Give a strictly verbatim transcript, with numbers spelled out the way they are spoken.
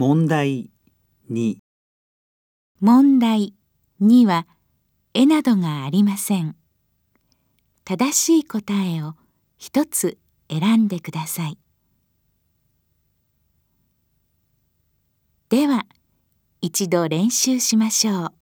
問題に。 問題には絵などがありません。正しい答えを一つ選んでください。では、一度練習しましょう。